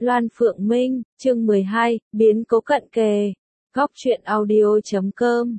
Loan Phượng Minh, chương 12, biến cố cận kề. Góc truyện audio.com.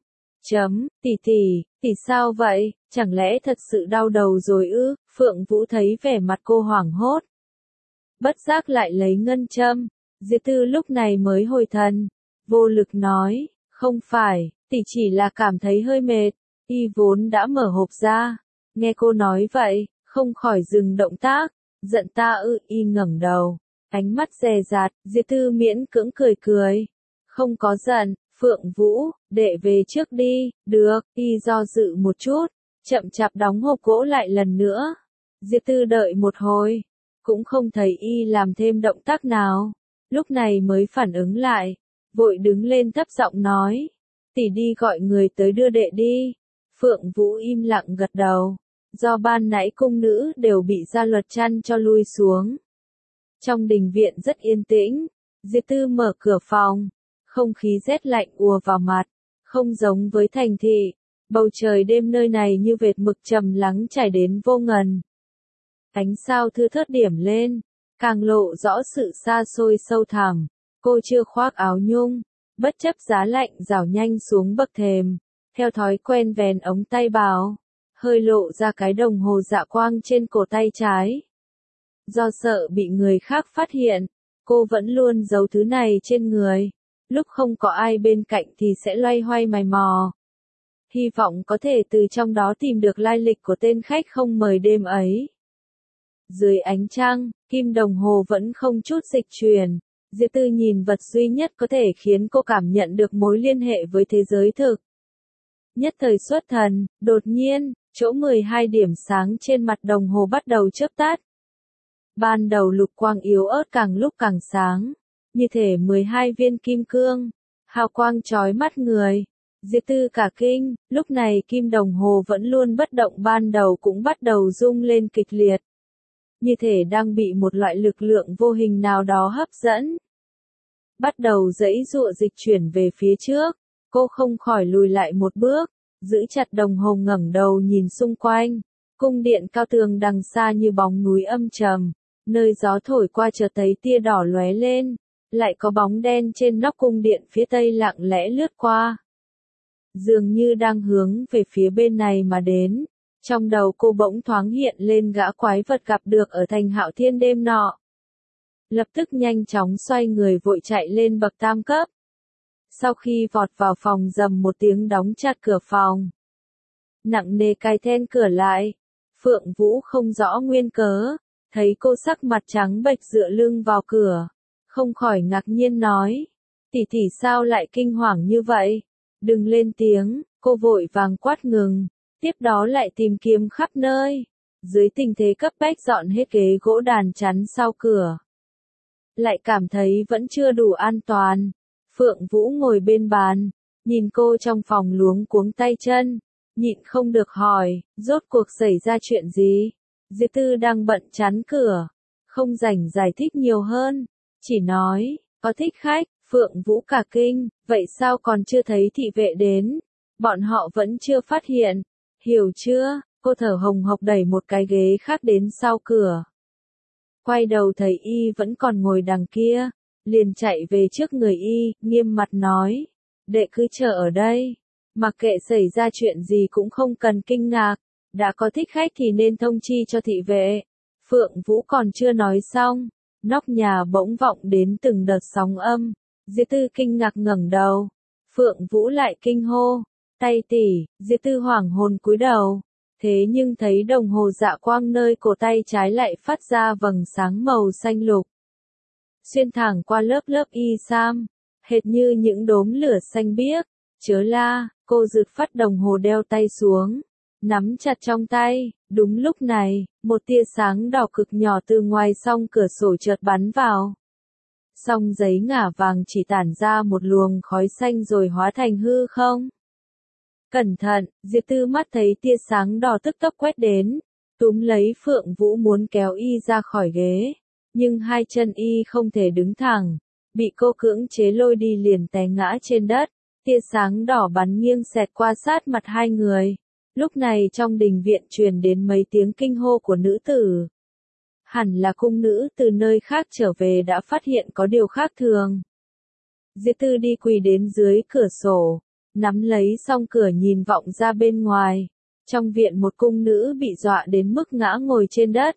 Tỷ sao vậy, chẳng lẽ thật sự đau đầu rồi ư? Phượng Vũ thấy vẻ mặt cô hoảng hốt. Bất giác lại lấy ngân châm, Diệp Tư lúc này mới hồi thần, vô lực nói, không phải, tỷ chỉ là cảm thấy hơi mệt, y vốn đã mở hộp ra. Nghe cô nói vậy, không khỏi dừng động tác, giận ta ư? Y ngẩng đầu, ánh mắt dè dặt, Diệp Tư miễn cưỡng cười. Không có giận, Phượng Vũ, đệ về trước đi, được, y do dự một chút, chậm chạp đóng hộp gỗ lại lần nữa. Diệp Tư đợi một hồi, cũng không thấy y làm thêm động tác nào, lúc này mới phản ứng lại, vội đứng lên thấp giọng nói, tỷ đi gọi người tới đưa đệ đi. Phượng Vũ im lặng gật đầu, do ban nãy cung nữ đều bị gia luật chăn cho lui xuống. Trong đình viện rất yên tĩnh, Diệp Tư mở cửa phòng, không khí rét lạnh ùa vào mặt, không giống với thành thị, bầu trời đêm nơi này như vệt mực trầm lắng trải đến vô ngần. Ánh sao thưa thớt điểm lên, càng lộ rõ sự xa xôi sâu thẳm. Cô chưa khoác áo nhung, bất chấp giá lạnh rảo nhanh xuống bậc thềm, theo thói quen vén ống tay áo, hơi lộ ra cái đồng hồ dạ quang trên cổ tay trái. Do sợ bị người khác phát hiện, cô vẫn luôn giấu thứ này trên người, lúc không có ai bên cạnh thì sẽ loay hoay mày mò. Hy vọng có thể từ trong đó tìm được lai lịch của tên khách không mời đêm ấy. Dưới ánh trăng, kim đồng hồ vẫn không chút dịch chuyển. Diệp Tư nhìn vật duy nhất có thể khiến cô cảm nhận được mối liên hệ với thế giới thực. Nhất thời xuất thần, đột nhiên, chỗ 12 điểm sáng trên mặt đồng hồ bắt đầu chớp tắt. Ban đầu lục quang yếu ớt càng lúc càng sáng, như thể 12 viên kim cương, hào quang chói mắt người. Diệp Tư cả kinh, lúc này kim đồng hồ vẫn luôn bất động ban đầu cũng bắt đầu rung lên kịch liệt. Như thể đang bị một loại lực lượng vô hình nào đó hấp dẫn. Bắt đầu giãy giụa dịch chuyển về phía trước, cô không khỏi lùi lại một bước, giữ chặt đồng hồ ngẩng đầu nhìn xung quanh. Cung điện cao tường đằng xa như bóng núi âm trầm, nơi gió thổi qua chợt thấy tia đỏ lóe lên, lại có bóng đen trên nóc cung điện phía tây lặng lẽ lướt qua. Dường như đang hướng về phía bên này mà đến. Trong đầu cô bỗng thoáng hiện lên gã quái vật gặp được ở thành Hạo Thiên đêm nọ. Lập tức nhanh chóng xoay người vội chạy lên bậc tam cấp. Sau khi vọt vào phòng rầm một tiếng đóng chặt cửa phòng. Nặng nề cài then cửa lại. Phượng Vũ không rõ nguyên cớ, thấy cô sắc mặt trắng bệch dựa lưng vào cửa. Không khỏi ngạc nhiên nói, tỷ sao lại kinh hoàng như vậy? Đừng lên tiếng, cô vội vàng quát ngừng. Tiếp đó lại tìm kiếm khắp nơi, dưới tình thế cấp bách dọn hết ghế gỗ đàn chắn sau cửa. Lại cảm thấy vẫn chưa đủ an toàn. Phượng Vũ ngồi bên bàn, nhìn cô trong phòng luống cuống tay chân, nhịn không được hỏi, rốt cuộc xảy ra chuyện gì? Diệp Tư đang bận chắn cửa, không rảnh giải thích nhiều hơn, chỉ nói, có thích khách. Phượng Vũ cả kinh, vậy sao còn chưa thấy thị vệ đến? Bọn họ vẫn chưa phát hiện. Hiểu chưa? Cô thở hồng hộc đẩy một cái ghế khác đến sau cửa. Quay đầu thấy y vẫn còn ngồi đằng kia, liền chạy về trước người y, nghiêm mặt nói, đệ cứ chờ ở đây, mặc kệ xảy ra chuyện gì cũng không cần kinh ngạc, đã có thích khách thì nên thông chi cho thị vệ. Phượng Vũ còn chưa nói xong, nóc nhà bỗng vọng đến từng đợt sóng âm. Diệp Tư kinh ngạc ngẩng đầu, Phượng Vũ lại kinh hô, tay tỷ. Diệp Tư hoảng hồn cúi đầu, thế nhưng thấy đồng hồ dạ quang nơi cổ tay trái lại phát ra vầng sáng màu xanh lục. Xuyên thẳng qua lớp y sam, hệt như những đốm lửa xanh biếc. Chớ la, cô giựt phát đồng hồ đeo tay xuống, nắm chặt trong tay. Đúng lúc này, một tia sáng đỏ cực nhỏ từ ngoài song cửa sổ chợt bắn vào. Song giấy ngả vàng chỉ tản ra một luồng khói xanh rồi hóa thành hư không. Cẩn thận, Diệp Tư mắt thấy tia sáng đỏ tức tốc quét đến, túm lấy Phượng Vũ muốn kéo y ra khỏi ghế, nhưng hai chân y không thể đứng thẳng, bị cô cưỡng chế lôi đi liền té ngã trên đất, tia sáng đỏ bắn nghiêng xẹt qua sát mặt hai người. Lúc này trong đình viện truyền đến mấy tiếng kinh hô của nữ tử. Hẳn là cung nữ từ nơi khác trở về đã phát hiện có điều khác thường. Diệp Tư đi quỳ đến dưới cửa sổ, nắm lấy song cửa nhìn vọng ra bên ngoài. Trong viện một cung nữ bị dọa đến mức ngã ngồi trên đất.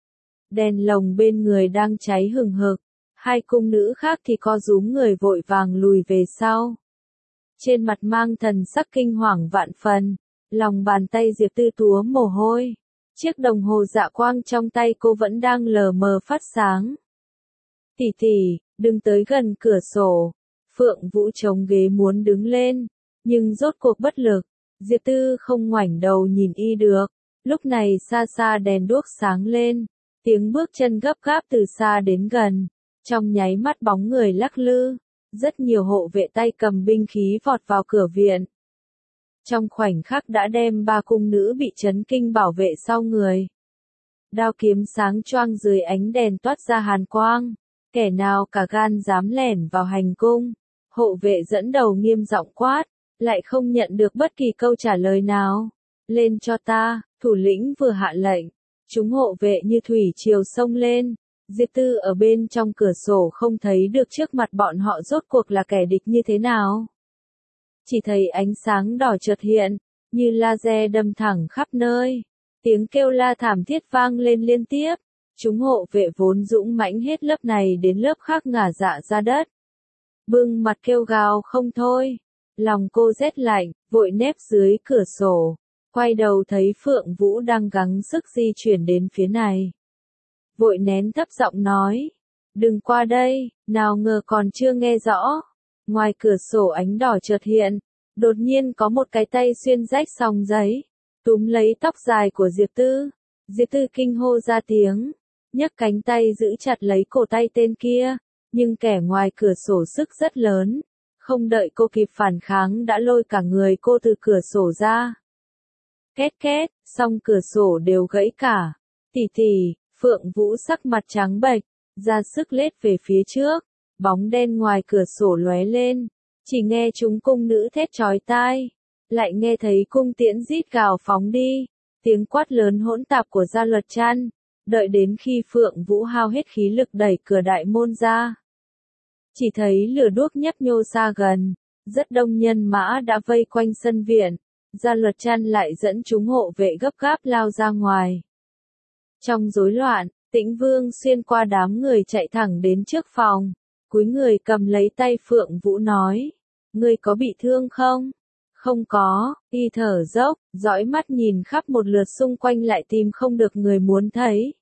Đèn lồng bên người đang cháy hừng hực, hai cung nữ khác thì co rúm người vội vàng lùi về sau. Trên mặt mang thần sắc kinh hoàng vạn phần, lòng bàn tay Diệp Tư túa mồ hôi. Chiếc đồng hồ dạ quang trong tay cô vẫn đang lờ mờ phát sáng. Tỷ tỷ, đừng tới gần cửa sổ. Phượng Vũ chống ghế muốn đứng lên, nhưng rốt cuộc bất lực. Diệp Tư không ngoảnh đầu nhìn y được. Lúc này xa xa đèn đuốc sáng lên, tiếng bước chân gấp gáp từ xa đến gần. Trong nháy mắt bóng người lắc lư, rất nhiều hộ vệ tay cầm binh khí vọt vào cửa viện. Trong khoảnh khắc đã đem ba cung nữ bị chấn kinh bảo vệ sau người. Đao kiếm sáng choang dưới ánh đèn toát ra hàn quang. Kẻ nào cả gan dám lẻn vào hành cung. Hộ vệ dẫn đầu nghiêm giọng quát, lại không nhận được bất kỳ câu trả lời nào. Lên cho ta, thủ lĩnh vừa hạ lệnh. Chúng hộ vệ như thủy triều xông lên. Diệp Tư ở bên trong cửa sổ không thấy được trước mặt bọn họ rốt cuộc là kẻ địch như thế nào. Chỉ thấy ánh sáng đỏ chợt hiện, như laser đâm thẳng khắp nơi. Tiếng kêu la thảm thiết vang lên liên tiếp. Chúng hộ vệ vốn dũng mãnh hết lớp này đến lớp khác ngả dạ ra đất. Bưng mặt kêu gào không thôi. Lòng cô rét lạnh, vội nép dưới cửa sổ. Quay đầu thấy Phượng Vũ đang gắng sức di chuyển đến phía này. Vội nén thấp giọng nói. Đừng qua đây, nào ngờ còn chưa nghe rõ. Ngoài cửa sổ ánh đỏ chợt hiện. Đột nhiên có một cái tay xuyên rách sòng giấy. Túm lấy tóc dài của Diệp Tư. Diệp Tư kinh hô ra tiếng. Nhấc cánh tay giữ chặt lấy cổ tay tên kia. Nhưng kẻ ngoài cửa sổ sức rất lớn. Không đợi cô kịp phản kháng đã lôi cả người cô từ cửa sổ ra. Két két, xong cửa sổ đều gãy cả. Tỷ tỷ, Phượng Vũ sắc mặt trắng bệch, ra sức lết về phía trước. Bóng đen ngoài cửa sổ lóe lên. Chỉ nghe chúng cung nữ thét chói tai. Lại nghe thấy cung tiễn rít gào phóng đi. Tiếng quát lớn hỗn tạp của Gia Luật Trăn. Đợi đến khi Phượng Vũ hao hết khí lực đẩy cửa đại môn ra. Chỉ thấy lửa đuốc nhấp nhô xa gần. Rất đông nhân mã đã vây quanh sân viện. Gia Luật Trăn lại dẫn chúng hộ vệ gấp gáp lao ra ngoài. Trong rối loạn, Tĩnh Vương xuyên qua đám người chạy thẳng đến trước phòng. Cúi người cầm lấy tay Phượng Vũ nói. Ngươi có bị thương không? Không có, y thở dốc, dõi mắt nhìn khắp một lượt xung quanh lại tìm không được người muốn thấy.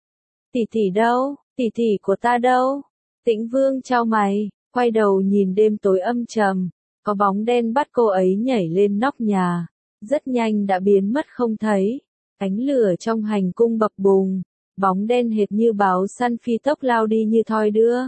Tỷ tỷ đâu? Tỷ tỷ của ta đâu? Tĩnh Vương chau mày, quay đầu nhìn đêm tối âm trầm. Có bóng đen bắt cô ấy nhảy lên nóc nhà. Rất nhanh đã biến mất không thấy. Ánh lửa trong hành cung bập bùng. Bóng đen hệt như báo săn phi tốc lao đi như thoi đưa.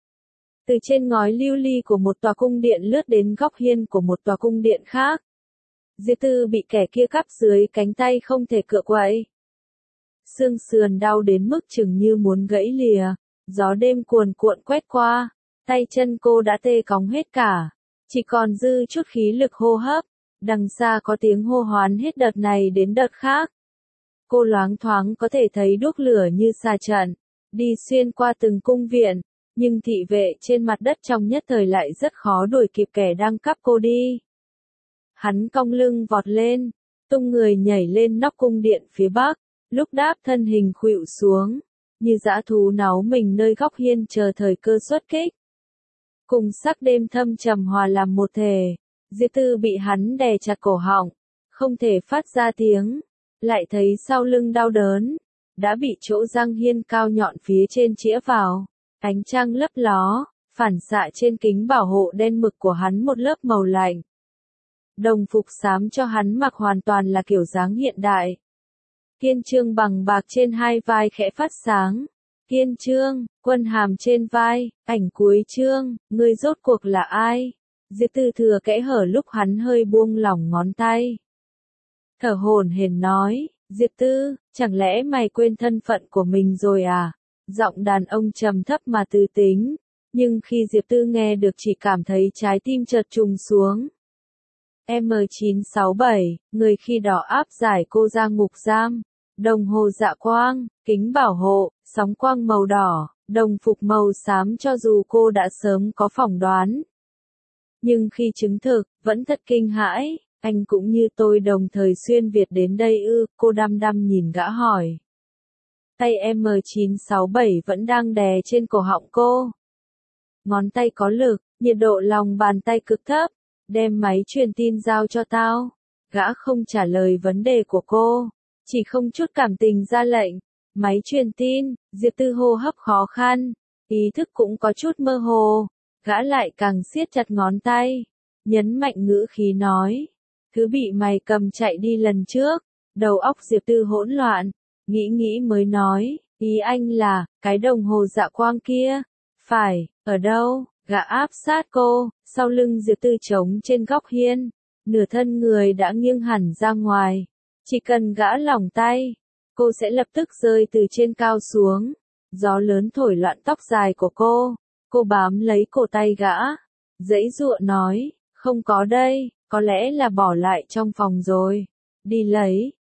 Từ trên ngói lưu ly của một tòa cung điện lướt đến góc hiên của một tòa cung điện khác. Diệp Tư bị kẻ kia cắp dưới cánh tay không thể cựa quậy. Xương sườn đau đến mức chừng như muốn gãy lìa. Gió đêm cuồn cuộn quét qua. Tay chân cô đã tê cóng hết cả. Chỉ còn dư chút khí lực hô hấp. Đằng xa có tiếng hô hoán hết đợt này đến đợt khác. Cô loáng thoáng có thể thấy đuốc lửa như xa trận. Đi xuyên qua từng cung viện. Nhưng thị vệ trên mặt đất trong nhất thời lại rất khó đuổi kịp kẻ đang cắp cô đi. Hắn cong lưng vọt lên, tung người nhảy lên nóc cung điện phía bắc, lúc đáp thân hình khuỵu xuống, như dã thú náu mình nơi góc hiên chờ thời cơ xuất kích. Cùng sắc đêm thâm trầm hòa làm một thể, Diệp Tư bị hắn đè chặt cổ họng, không thể phát ra tiếng, lại thấy sau lưng đau đớn, đã bị chỗ răng hiên cao nhọn phía trên chĩa vào. Ánh trăng lấp ló, phản xạ trên kính bảo hộ đen mực của hắn một lớp màu lạnh. Đồng phục xám cho hắn mặc hoàn toàn là kiểu dáng hiện đại. Kiên chương bằng bạc trên hai vai khẽ phát sáng. Kiên chương, quân hàm trên vai, ảnh cuối chương, ngươi rốt cuộc là ai? Diệp Tư thừa kẽ hở lúc hắn hơi buông lỏng ngón tay. Thở hổn hển nói, Diệp Tư, chẳng lẽ mày quên thân phận của mình rồi à? Giọng đàn ông trầm thấp mà tư tính, nhưng khi Diệp Tư nghe được chỉ cảm thấy trái tim chợt trùng xuống. M967, người khi đó áp giải cô ra ngục giam. đồng hồ dạ quang, kính bảo hộ, sóng quang màu đỏ, đồng phục màu xám cho dù cô đã sớm có phỏng đoán. Nhưng khi chứng thực, vẫn thật kinh hãi, anh cũng như tôi đồng thời xuyên Việt đến đây ư, cô đăm đăm nhìn gã hỏi. Tay M967 vẫn đang đè trên cổ họng cô. Ngón tay có lực, nhiệt độ lòng bàn tay cực thấp, đem máy truyền tin giao cho tao. Gã không trả lời vấn đề của cô, chỉ không chút cảm tình ra lệnh. Máy truyền tin, Diệp Tư hô hấp khó khăn, ý thức cũng có chút mơ hồ. Gã lại càng siết chặt ngón tay, nhấn mạnh ngữ khí nói. Thứ bị mày cầm chạy đi lần trước, đầu óc Diệp Tư hỗn loạn, nghĩ mới nói, ý anh là, cái đồng hồ dạ quang kia. Phải, ở đâu? Gã áp sát cô, sau lưng Diệp Tư trống trên góc hiên, nửa thân người đã nghiêng hẳn ra ngoài. Chỉ cần gã lỏng tay, cô sẽ lập tức rơi từ trên cao xuống. Gió lớn thổi loạn tóc dài của cô bám lấy cổ tay gã, giãy giụa nói, không có đây, có lẽ là bỏ lại trong phòng rồi. Đi lấy,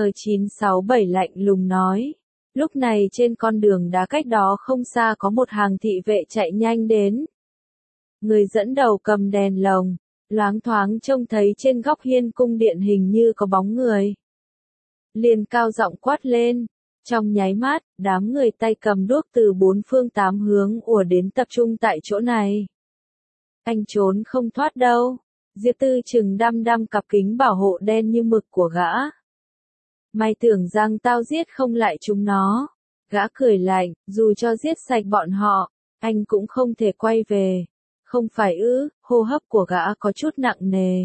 M967 lạnh lùng nói. Lúc này trên con đường đá cách đó không xa có một hàng thị vệ chạy nhanh đến. Người dẫn đầu cầm đèn lồng, loáng thoáng trông thấy trên góc hiên cung điện hình như có bóng người. Liền cao giọng quát lên. Trong nháy mắt, đám người tay cầm đuốc từ bốn phương tám hướng ùa đến tập trung tại chỗ này. Anh trốn không thoát đâu. Diệp Tư chừng đăm đăm cặp kính bảo hộ đen như mực của gã. Mày tưởng rằng tao giết không lại chúng nó. Gã cười lạnh, dù cho giết sạch bọn họ, anh cũng không thể quay về. Không phải ư, hô hấp của gã có chút nặng nề.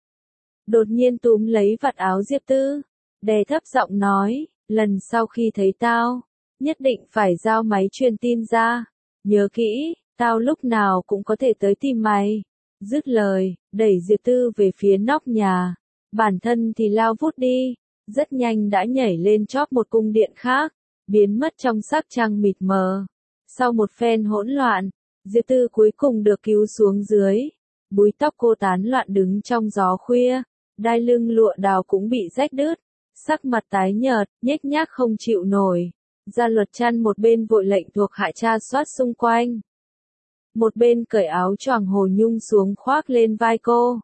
Đột nhiên túm lấy vạt áo Diệp Tư, đè thấp giọng nói, lần sau khi thấy tao, nhất định phải giao máy truyền tin ra. Nhớ kỹ, tao lúc nào cũng có thể tới tìm mày. Dứt lời, đẩy Diệp Tư về phía nóc nhà. Bản thân thì lao vút đi, rất nhanh đã nhảy lên chóp một cung điện khác, biến mất trong sắc trăng mịt mờ. Sau một phen hỗn loạn, Diệp Tư cuối cùng được cứu xuống dưới. Búi tóc cô tán loạn đứng trong gió khuya, đai lưng lụa đào cũng bị rách đứt, sắc mặt tái nhợt, nhếch nhác không chịu nổi. Gia Luật Trăn một bên vội lệnh thuộc hạ tra soát xung quanh, một bên cởi áo choàng hồ nhung xuống khoác lên vai cô.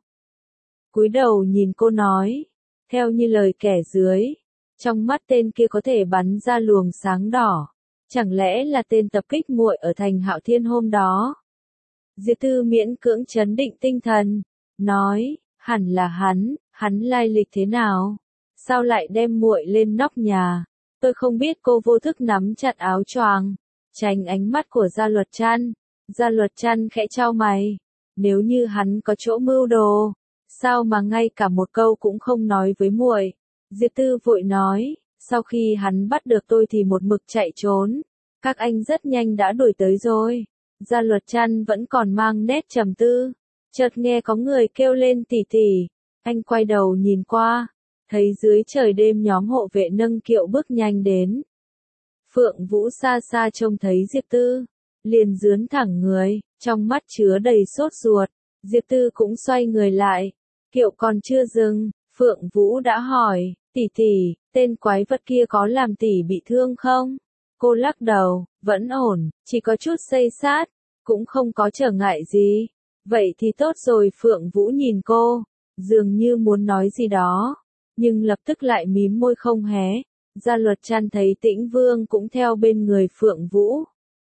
Cúi đầu nhìn cô nói, theo như lời kẻ dưới, trong mắt tên kia có thể bắn ra luồng sáng đỏ. Chẳng lẽ là tên tập kích muội ở thành Hạo Thiên hôm đó? Diệp Tư miễn cưỡng trấn định tinh thần, nói, hẳn là hắn lai lịch thế nào? Sao lại đem muội lên nóc nhà? Tôi không biết. Cô vô thức nắm chặt áo choàng, tránh ánh mắt của Gia Luật Trăn. Gia Luật Trăn khẽ chau mày, nếu như hắn có chỗ mưu đồ, sao mà ngay cả một câu cũng không nói với muội? Diệp Tư vội nói, sau khi hắn bắt được tôi thì một mực chạy trốn, các anh rất nhanh đã đuổi tới rồi. Gia Luật Trăn vẫn còn mang nét trầm tư, chợt nghe có người kêu lên tỷ tỷ, anh quay đầu nhìn qua, thấy dưới trời đêm nhóm hộ vệ nâng kiệu bước nhanh đến. Phượng Vũ xa xa trông thấy Diệp Tư, liền dướn thẳng người, trong mắt chứa đầy sốt ruột. Diệp Tư cũng xoay người lại, kiệu còn chưa dừng, Phượng Vũ đã hỏi, tỷ tỷ, tên quái vật kia có làm tỷ bị thương không? Cô lắc đầu, vẫn ổn, chỉ có chút xây xát, cũng không có trở ngại gì. Vậy thì tốt rồi. Phượng Vũ nhìn cô, dường như muốn nói gì đó, nhưng lập tức lại mím môi không hé. Gia Luật Trăn thấy Tĩnh Vương cũng theo bên người Phượng Vũ,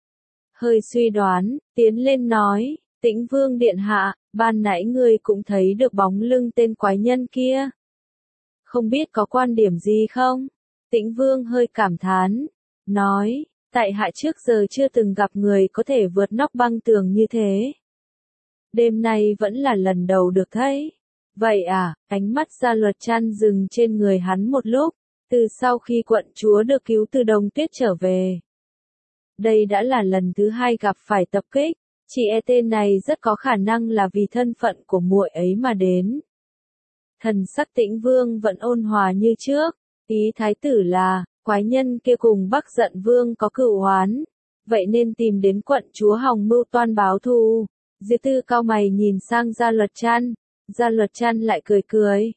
hơi suy đoán, tiến lên nói, Tĩnh Vương điện hạ, ban nãy ngươi cũng thấy được bóng lưng tên quái nhân kia. Không biết có quan điểm gì không? Tĩnh Vương hơi cảm thán, nói, tại hạ trước giờ chưa từng gặp người có thể vượt nóc băng tường như thế. Đêm nay vẫn là lần đầu được thấy. Vậy à, ánh mắt Gia Luật Trăn dừng trên người hắn một lúc, từ sau khi quận chúa được cứu từ Đông Tuyết trở về. Đây đã là lần thứ hai gặp phải tập kích, chị e tên này rất có khả năng là vì thân phận của muội ấy mà đến. Thần sắc Tĩnh Vương vẫn ôn hòa như trước, ý thái tử là, quái nhân kia cùng Bắc Giận Vương có cựu oán, vậy nên tìm đến quận chúa hòng mưu toan báo thù. Diệp Tư cau mày nhìn sang Gia Luật Trăn, Gia Luật Trăn lại cười cười.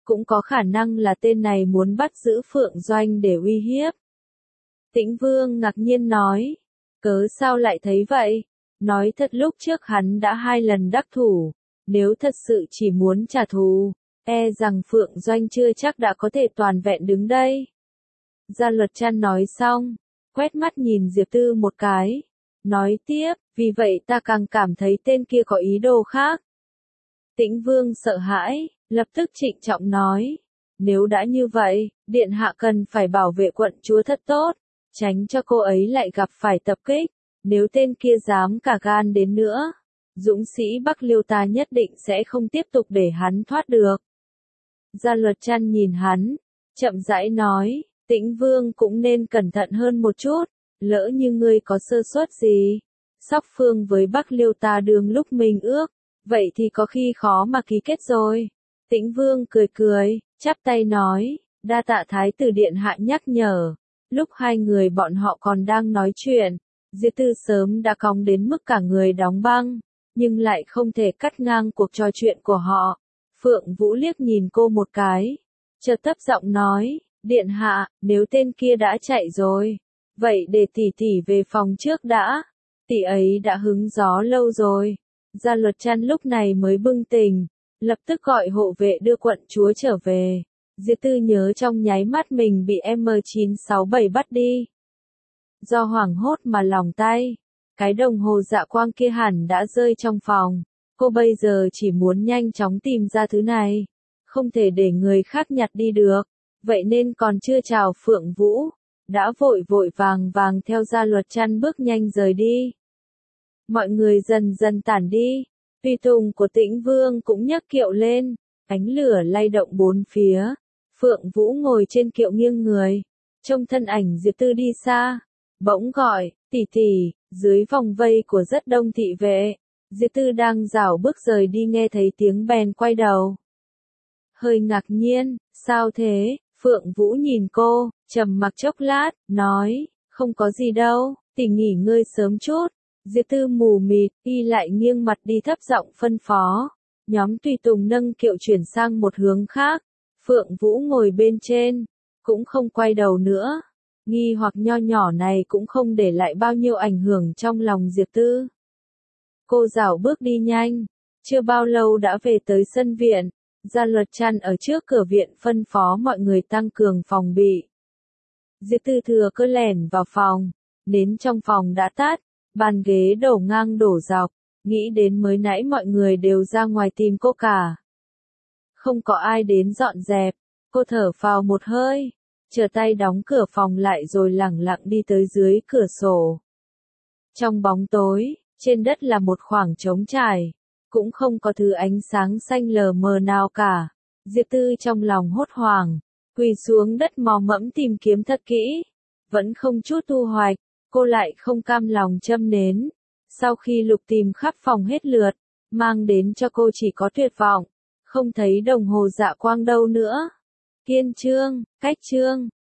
cũng có khả năng là tên này muốn bắt giữ Phượng Doanh để uy hiếp. Tĩnh Vương ngạc nhiên nói, cớ sao lại thấy vậy? Nói thật lúc trước hắn đã 2 lần đắc thủ, nếu thật sự chỉ muốn trả thù, e rằng Phượng Doanh chưa chắc đã có thể toàn vẹn đứng đây. Gia Luật Trăn nói xong, quét mắt nhìn Diệp Tư một cái, nói tiếp, vì vậy ta càng cảm thấy tên kia có ý đồ khác. Tĩnh Vương sợ hãi, lập tức trịnh trọng nói, nếu đã như vậy, điện hạ cần phải bảo vệ quận chúa thật tốt, tránh cho cô ấy lại gặp phải tập kích, nếu tên kia dám cả gan đến nữa, dũng sĩ Bắc Liêu ta nhất định sẽ không tiếp tục để hắn thoát được. Gia Luật Trăn nhìn hắn, chậm rãi nói, Tĩnh Vương cũng nên cẩn thận hơn một chút, lỡ như ngươi có sơ suất gì, Sóc Phương với Bắc Liêu ta đương lúc mình ước, vậy thì có khi khó mà ký kết rồi. Tĩnh Vương cười cười, chắp tay nói, đa tạ Thái tử điện hạ nhắc nhở. Lúc hai người bọn họ còn đang nói chuyện, Diệp Tư sớm đã cong đến mức cả người đóng băng, nhưng lại không thể cắt ngang cuộc trò chuyện của họ. Phượng Vũ liếc nhìn cô một cái, chợt thấp giọng nói, điện hạ, nếu tên kia đã chạy rồi, vậy để tỷ tỷ về phòng trước đã. Tỷ ấy đã hứng gió lâu rồi. Gia Luật Trăn lúc này mới bừng tỉnh, lập tức gọi hộ vệ đưa quận chúa trở về. Diệp Tư nhớ trong nháy mắt mình bị M967 bắt đi. Do hoảng hốt mà lỏng tay, cái đồng hồ dạ quang kia hẳn đã rơi trong phòng. Cô bây giờ chỉ muốn nhanh chóng tìm ra thứ này, không thể để người khác nhặt đi được. Vậy nên còn chưa chào Phượng Vũ, đã vội vội vàng vàng theo Gia Luật Trăn bước nhanh rời đi. Mọi người dần dần tản đi, tùy tùng của Tĩnh Vương cũng nhấc kiệu lên, ánh lửa lay động bốn phía. Phượng Vũ ngồi trên kiệu nghiêng người, trông thân ảnh Diệp Tư đi xa, bỗng gọi, tỷ tỷ, dưới vòng vây của rất đông thị vệ. Diệp Tư đang rảo bước rời đi nghe thấy tiếng bèn quay đầu. Hơi ngạc nhiên, sao thế? Phượng Vũ nhìn cô, trầm mặc chốc lát, nói, không có gì đâu, tỷ nghỉ ngơi sớm chút. Diệp Tư mù mịt, y lại nghiêng mặt đi thấp giọng phân phó. Nhóm tùy tùng nâng kiệu chuyển sang một hướng khác. Phượng Vũ ngồi bên trên, cũng không quay đầu nữa. Nghi hoặc nho nhỏ này cũng không để lại bao nhiêu ảnh hưởng trong lòng Diệp Tư. Cô rảo bước đi nhanh, chưa bao lâu đã về tới sân viện. Gia Luật Trăn ở trước cửa viện phân phó mọi người tăng cường phòng bị. Diệp Tư thừa cơ lẻn vào phòng, nến trong phòng đã tắt, bàn ghế đổ ngang đổ dọc, nghĩ đến mới nãy mọi người đều ra ngoài tìm cô cả. Không có ai đến dọn dẹp, cô thở phào một hơi, trở tay đóng cửa phòng lại rồi lẳng lặng đi tới dưới cửa sổ. Trong bóng tối, trên đất là một khoảng trống trải, cũng không có thứ ánh sáng xanh lờ mờ nào cả. Diệp Tư trong lòng hốt hoảng, quỳ xuống đất mò mẫm tìm kiếm thật kỹ, vẫn không chút thu hoạch, cô lại không cam lòng châm nến. Sau khi lục tìm khắp phòng hết lượt, mang đến cho cô chỉ có tuyệt vọng, không thấy đồng hồ dạ quang đâu nữa. Kiên chương, cách chương.